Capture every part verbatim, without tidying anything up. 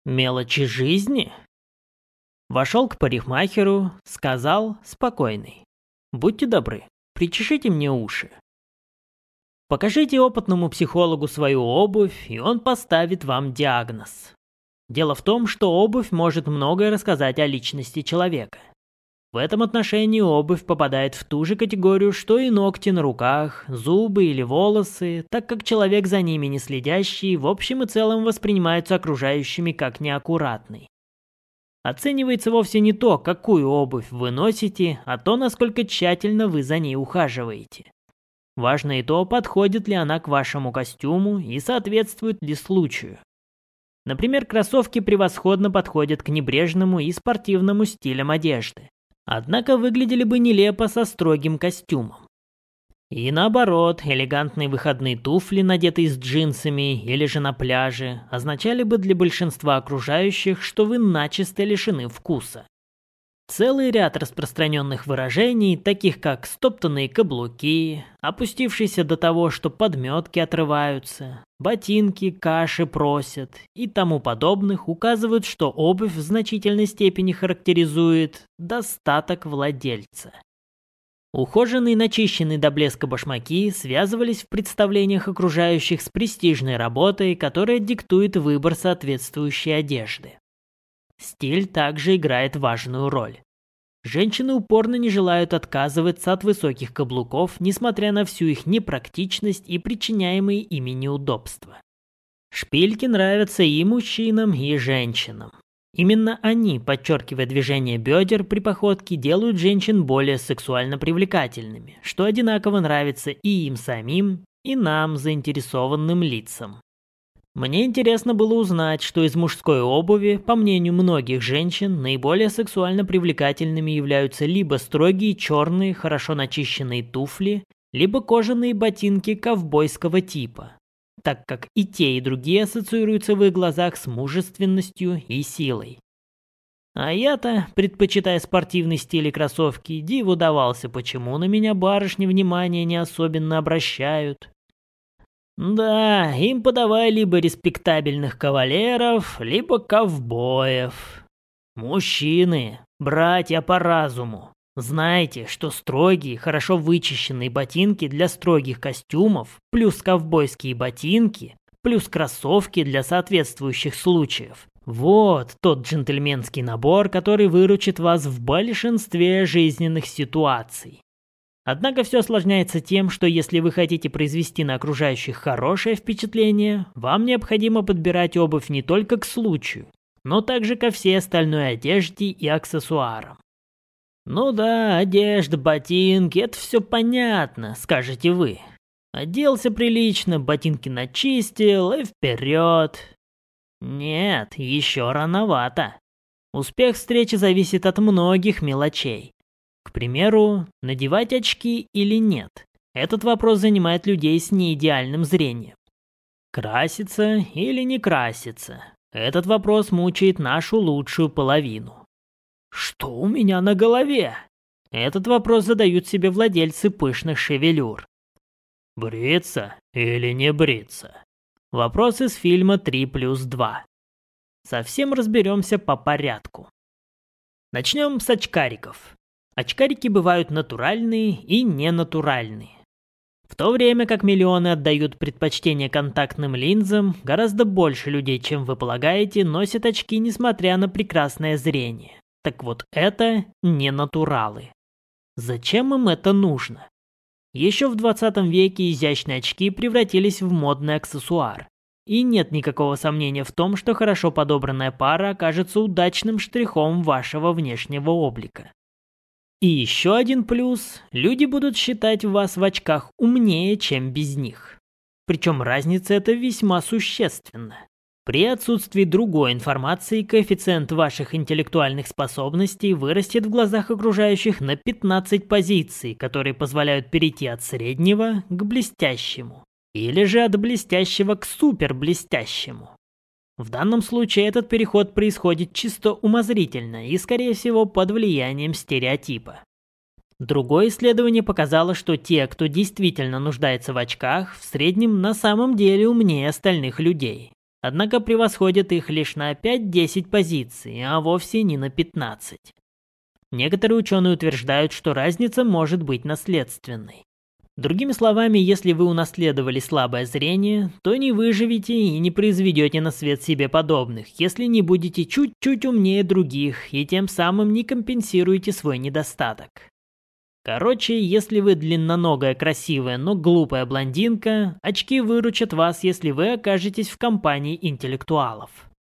Мелочи жизни? Вошел к парикмахеру, сказал спокойный: «Будьте добры, причешите мне уши». Покажите опытному психологу свою обувь, и он поставит вам диагноз. Дело в том, что обувь может многое рассказать о личности человека. В этом отношении обувь попадает в ту же категорию, что и ногти на руках, зубы или волосы, так как человек, за ними не следящий, в общем и целом воспринимается окружающими как неаккуратный. Оценивается вовсе не то, какую обувь вы носите, а то, насколько тщательно вы за ней ухаживаете. Важно и то, подходит ли она к вашему костюму и соответствует ли случаю. Например, кроссовки превосходно подходят к небрежному и спортивному стилям одежды. Однако выглядели бы нелепо со строгим костюмом. И наоборот, элегантные выходные туфли, надетые с джинсами или же на пляже, означали бы для большинства окружающих, что вы начисто лишены вкуса. Целый ряд распространенных выражений, таких как стоптанные каблуки, опустившиеся до того, что подметки отрываются, ботинки каши просят и тому подобных, указывают, что обувь в значительной степени характеризует достаток владельца. Ухоженные и начищенные до блеска башмаки связывались в представлениях окружающих с престижной работой, которая диктует выбор соответствующей одежды. Стиль также играет важную роль. Женщины упорно не желают отказываться от высоких каблуков, несмотря на всю их непрактичность и причиняемые ими неудобства. Шпильки нравятся и мужчинам, и женщинам. Именно они, подчеркивая движение бедер при походке, делают женщин более сексуально привлекательными, что одинаково нравится и им самим, и нам, заинтересованным лицам. Мне интересно было узнать, что из мужской обуви, по мнению многих женщин, наиболее сексуально привлекательными являются либо строгие черные, хорошо начищенные туфли, либо кожаные ботинки ковбойского типа, так как и те, и другие ассоциируются в их глазах с мужественностью и силой. А я-то, предпочитая спортивный стиль и кроссовки, диву давался, почему на меня барышни внимания не особенно обращают. Да, им подавай либо респектабельных кавалеров, либо ковбоев. Мужчины, братья по разуму, знайте, что строгие, хорошо вычищенные ботинки для строгих костюмов, плюс ковбойские ботинки, плюс кроссовки для соответствующих случаев. Вот тот джентльменский набор, который выручит вас в большинстве жизненных ситуаций. Однако все осложняется тем, что если вы хотите произвести на окружающих хорошее впечатление, вам необходимо подбирать обувь не только к случаю, но также ко всей остальной одежде и аксессуарам. Ну да, одежда, ботинки, это все понятно, скажете вы. Оделся прилично, ботинки начистил и вперед. Нет, еще рановато. Успех встречи зависит от многих мелочей. К примеру, надевать очки или нет. Этот вопрос занимает людей с неидеальным зрением. Краситься или не краситься. Этот вопрос мучает нашу лучшую половину. Что у меня на голове? Этот вопрос задают себе владельцы пышных шевелюр. Бриться или не бриться? Вопрос из фильма три плюс два. Совсем разберемся по порядку. Начнем с очкариков. Очкарики бывают натуральные и ненатуральные. В то время как миллионы отдают предпочтение контактным линзам, гораздо больше людей, чем вы полагаете, носят очки, несмотря на прекрасное зрение. Так вот, это ненатуралы. Зачем им это нужно? Еще в двадцатом веке изящные очки превратились в модный аксессуар. И нет никакого сомнения в том, что хорошо подобранная пара окажется удачным штрихом вашего внешнего облика. И еще один плюс – люди будут считать вас в очках умнее, чем без них. Причем разница эта весьма существенна. При отсутствии другой информации коэффициент ваших интеллектуальных способностей вырастет в глазах окружающих на пятнадцать позиций, которые позволяют перейти от среднего к блестящему, или же от блестящего к суперблестящему. В данном случае этот переход происходит чисто умозрительно и, скорее всего, под влиянием стереотипа. Другое исследование показало, что те, кто действительно нуждается в очках, в среднем на самом деле умнее остальных людей. однако превосходят их лишь на пять-десять позиций, а вовсе не на пятнадцать. Некоторые ученые утверждают, что разница может быть наследственной. Другими словами, если вы унаследовали слабое зрение, то не выживете и не произведете на свет себе подобных, если не будете чуть-чуть умнее других и тем самым не компенсируете свой недостаток. Короче, если вы длинноногая, красивая, но глупая блондинка, очки выручат вас, если вы окажетесь в компании интеллектуалов.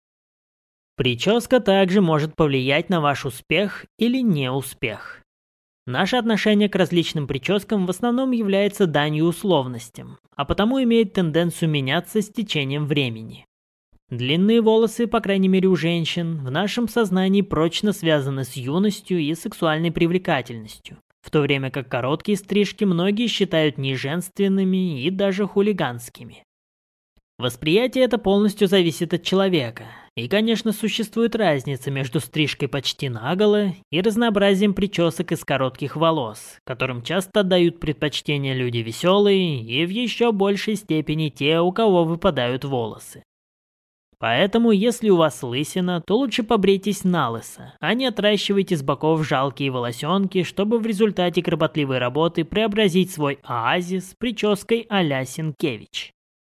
Прическа также может повлиять на ваш успех или неуспех. Наше отношение к различным прическам в основном является данью условностям, а потому имеет тенденцию меняться с течением времени. Длинные волосы, по крайней мере у женщин, в нашем сознании прочно связаны с юностью и сексуальной привлекательностью, в то время как короткие стрижки многие считают неженственными и даже хулиганскими. Восприятие это полностью зависит от человека, и, конечно, существует разница между стрижкой почти наголо и разнообразием причесок из коротких волос, которым часто отдают предпочтение люди веселые и в еще большей степени те, у кого выпадают волосы. Поэтому, если у вас лысина, то лучше побрейтесь налысо, а не отращивайте с боков жалкие волосенки, чтобы в результате кропотливой работы преобразить свой оазис прической а-ля Сенкевич.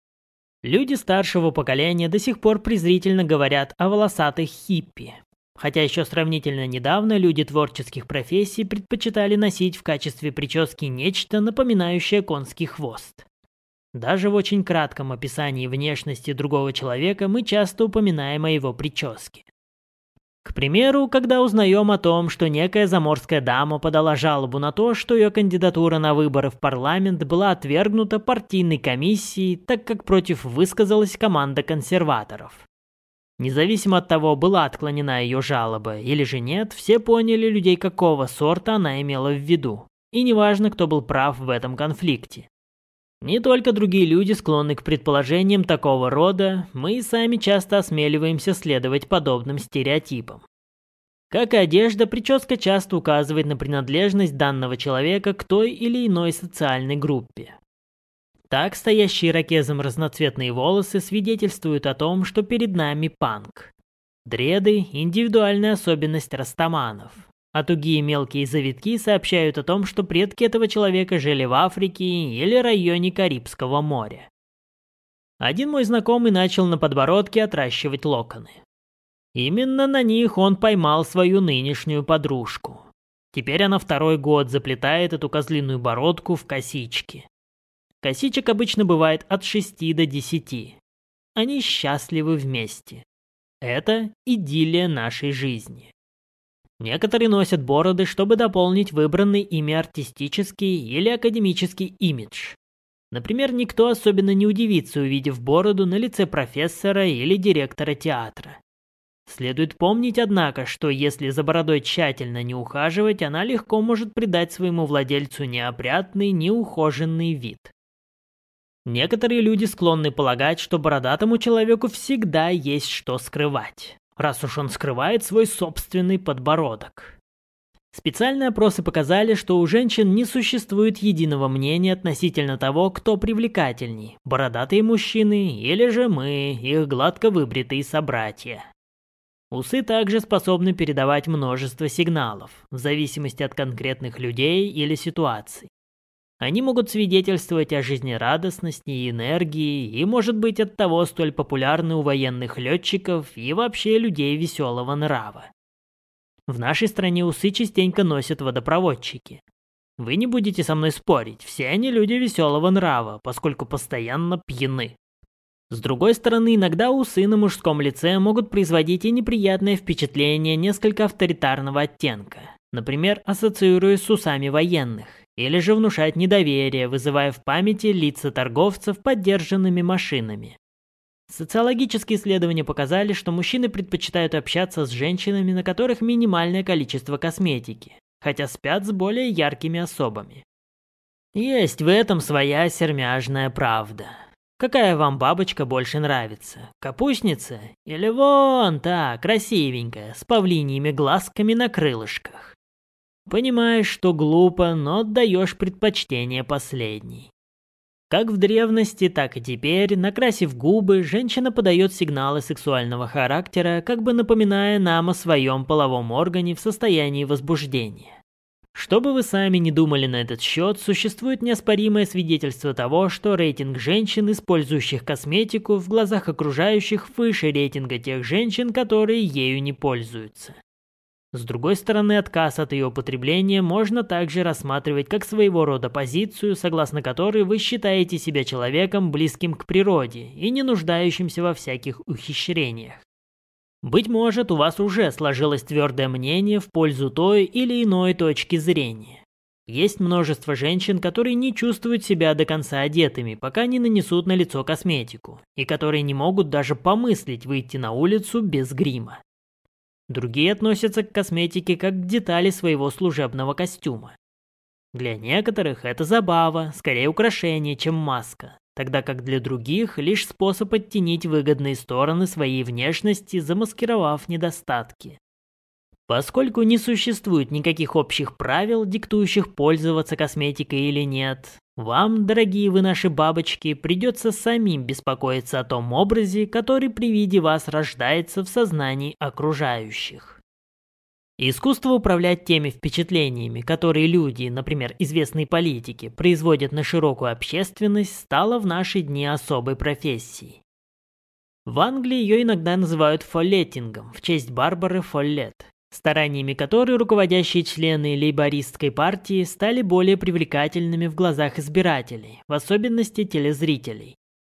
Люди старшего поколения до сих пор презрительно говорят о волосатых хиппи, хотя еще сравнительно недавно люди творческих профессий предпочитали носить в качестве прически нечто, напоминающее конский хвост. Даже в очень кратком описании внешности другого человека мы часто упоминаем о его прическе. К примеру, когда узнаем о том, что некая заморская дама подала жалобу на то, что ее кандидатура на выборы в парламент была отвергнута партийной комиссией, так как против высказалась команда консерваторов. Независимо от того, была отклонена ее жалоба или же нет, все поняли людей, какого сорта она имела в виду, и неважно, кто был прав в этом конфликте. Не только другие люди склонны к предположениям такого рода, мы и сами часто осмеливаемся следовать подобным стереотипам. Как и одежда, прическа часто указывает на принадлежность данного человека к той или иной социальной группе. Так, стоящие ирокезом разноцветные волосы свидетельствуют о том, что перед нами панк. Дреды – индивидуальная особенность растаманов. А тугие мелкие завитки сообщают о том, что предки этого человека жили в Африке или районе Карибского моря. Один мой знакомый начал на подбородке отращивать локоны. Именно на них он поймал свою нынешнюю подружку. Теперь она второй год заплетает эту козлиную бородку в косички. Косичек обычно бывает от шести до десяти. Они счастливы вместе. Это идиллия нашей жизни. Некоторые носят бороды, чтобы дополнить выбранный ими артистический или академический имидж. Например, никто особенно не удивится, увидев бороду на лице профессора или директора театра. Следует помнить, однако, что если за бородой тщательно не ухаживать, она легко может придать своему владельцу неопрятный, неухоженный вид. Некоторые люди склонны полагать, что бородатому человеку всегда есть что скрывать, раз уж он скрывает свой собственный подбородок. Специальные опросы показали, что у женщин не существует единого мнения относительно того, кто привлекательней – бородатые мужчины или же мы, их гладко выбритые собратья. Усы также способны передавать множество сигналов, в зависимости от конкретных людей или ситуаций. Они могут свидетельствовать о жизнерадостности и энергии, и, может быть, оттого столь популярны у военных летчиков и вообще людей веселого нрава. В нашей стране усы частенько носят водопроводчики. Вы не будете со мной спорить, все они люди веселого нрава, поскольку постоянно пьяны. С другой стороны, иногда усы на мужском лице могут производить и неприятное впечатление несколько авторитарного оттенка, например, ассоциируясь с усами военных, или же внушать недоверие, вызывая в памяти лица торговцев подержанными машинами. Социологические исследования показали, что мужчины предпочитают общаться с женщинами, на которых минимальное количество косметики, хотя спят с более яркими особами. Есть в этом своя сермяжная правда. Какая вам бабочка больше нравится? Капустница? Или вон та, красивенькая, с павлиньими глазками на крылышках? Понимаешь, что глупо, но отдаешь предпочтение последней. Как в древности, так и теперь, накрасив губы, женщина подает сигналы сексуального характера, как бы напоминая нам о своем половом органе в состоянии возбуждения. Что бы вы сами ни думали на этот счет, существует неоспоримое свидетельство того, что рейтинг женщин, использующих косметику, в глазах окружающих выше рейтинга тех женщин, которые ею не пользуются. С другой стороны, отказ от ее употребления можно также рассматривать как своего рода позицию, согласно которой вы считаете себя человеком, близким к природе и не нуждающимся во всяких ухищрениях. Быть может, у вас уже сложилось твердое мнение в пользу той или иной точки зрения. Есть множество женщин, которые не чувствуют себя до конца одетыми, пока не нанесут на лицо косметику, и которые не могут даже помыслить выйти на улицу без грима. Другие относятся к косметике как к детали своего служебного костюма. Для некоторых это забава, скорее украшение, чем маска, тогда как для других лишь способ оттенить выгодные стороны своей внешности, замаскировав недостатки. Поскольку не существует никаких общих правил, диктующих пользоваться косметикой или нет, вам, дорогие вы наши бабочки, придется самим беспокоиться о том образе, который при виде вас рождается в сознании окружающих. Искусство управлять теми впечатлениями, которые люди, например, известные политики, производят на широкую общественность, стало в наши дни особой профессией. В Англии ее иногда называют фоллетингом в честь Барбары Фоллет, стараниями которой руководящие члены лейбористской партии стали более привлекательными в глазах избирателей, в особенности телезрителей.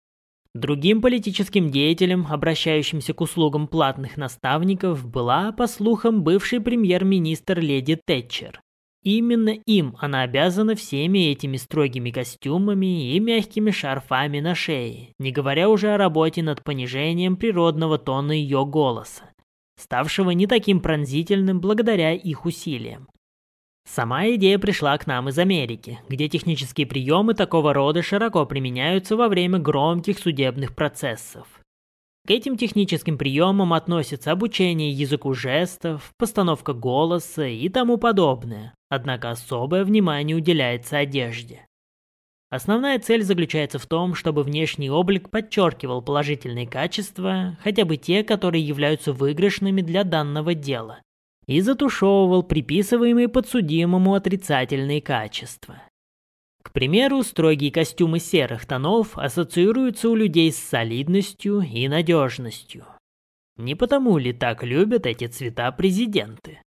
Другим политическим деятелем, обращающимся к услугам платных наставников, была, по слухам, бывший премьер-министр леди Тэтчер. Именно им она обязана всеми этими строгими костюмами и мягкими шарфами на шее, не говоря уже о работе над понижением природного тона ее голоса, ставшего не таким пронзительным благодаря их усилиям. Сама идея пришла к нам из Америки, где технические приемы такого рода широко применяются во время громких судебных процессов. К этим техническим приемам относятся обучение языку жестов, постановка голоса и тому подобное, однако особое внимание уделяется одежде. Основная цель заключается в том, чтобы внешний облик подчеркивал положительные качества, хотя бы те, которые являются выигрышными для данного дела, и затушевывал приписываемые подсудимому отрицательные качества. К примеру, строгие костюмы серых тонов ассоциируются у людей с солидностью и надежностью. Не потому ли так любят эти цвета президенты?